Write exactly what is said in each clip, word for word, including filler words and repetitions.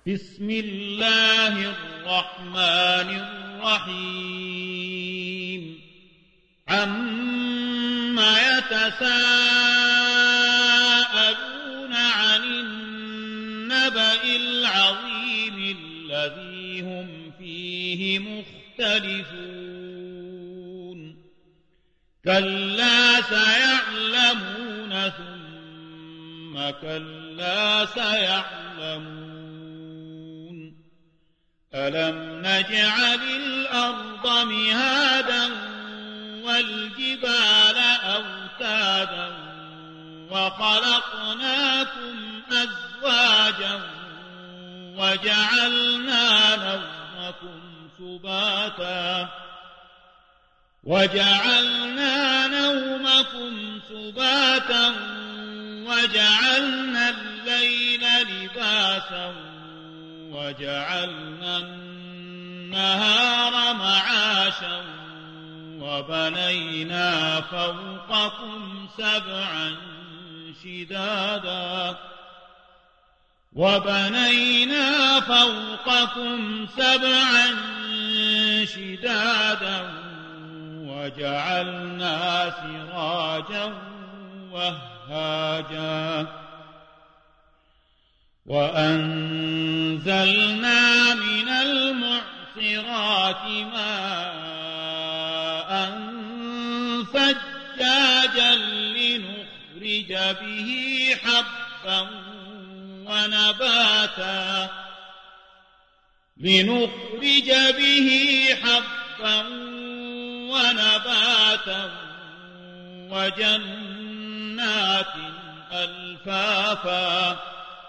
بسم الله الرحمن الرحيم عما يتساءلون عن النبأ العظيم الذي هم فيه مختلفون كلا سيعلمون ثم كلا سيعلمون ألم نجعل الأرض مهادا والجبال أوتادا وخلقناكم أزواجا وجعلنا نومكم سباتا وجعلنا نومكم سباتا وجعلنا الليل لباسا وجعلنا النهار معاشا وبنينا فوقكم سبعا شدادا وبنينا فوقكم سبعا شدادا وجعلنا سراجا وهاجا وأنزلنا من المعصرات ماء ثجاجا لنخرج به حبا ونباتا لنخرج به حبا ونباتا وجنات ألفافا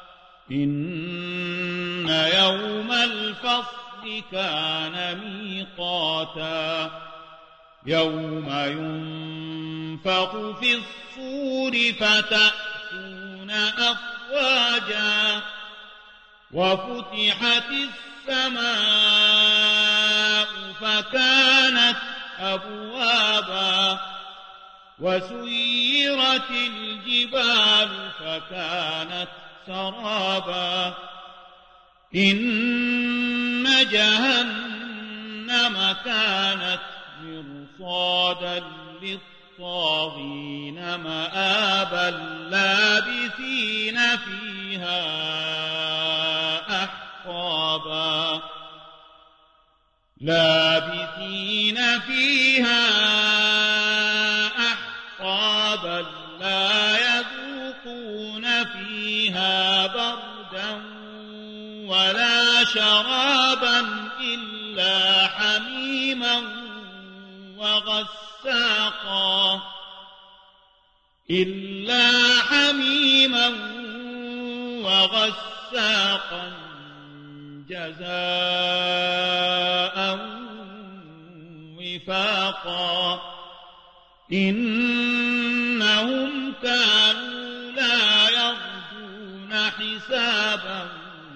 إن يوم الفصل كان ميقاتا يوم ينفخ في الصور فتأتون أفواجا وفتحت السماء فكانت أبوابا وسيرت الجبال فكانت سرابا إن جهنم كانت مرصادا للطاغين مآبا لابثين فيها أحقابا لابثين فيها أحقابا لا يذوقون فيها بردا ولا شرابا إلا حميما وغساقا إلا حميما وغساقا جزاء وفاقا إنهم كانوا لا يرجون حسابا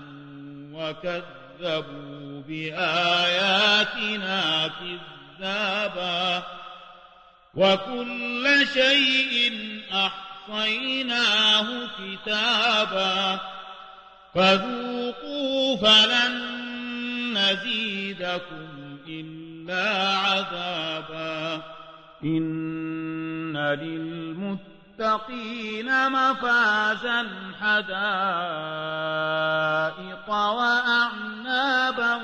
وكذبوا بآياتنا كذابا وكل شيء أحصيناه كتابا فذوقوا فلن نزيدكم إلا عذابا إن للمتقين مفازا حدائق وأعنابا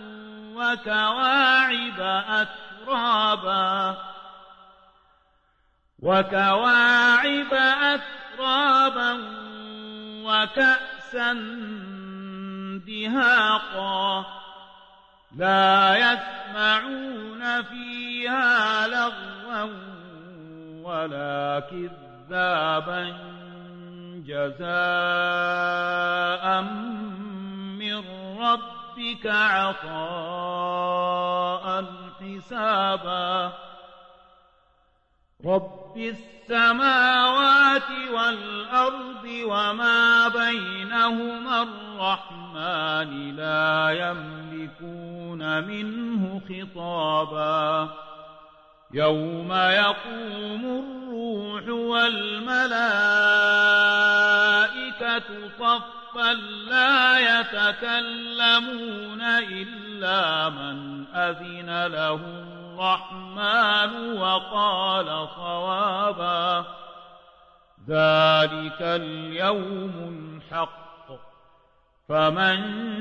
وكواعب أترابا وكواعب أترابا وكأسا دهاقا لا يسمعون فيها لغوا ولا كذابا جزاء من ربك عطاء حسابا رب السماوات والأرض وما بينهما الرحمن لا يملكون منه خطابا يوم يقوم الروح والملائكة صفا صفا لا يتكلمون إلا من أذن له الرحمن وقال صوابا ذلك اليوم الحق فمن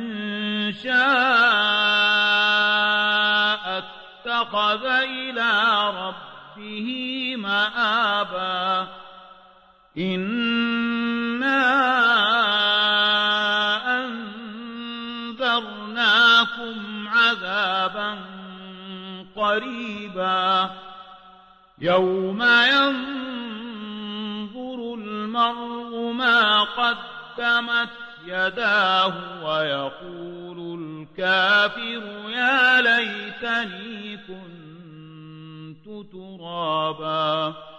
شاء اتخذ إلى ربه مآبا إنا أنذرناكم عذابا قريبا يوم ينظر المرء ما قدمت يداه ويقول الكافر يا ليتني كنت ترابا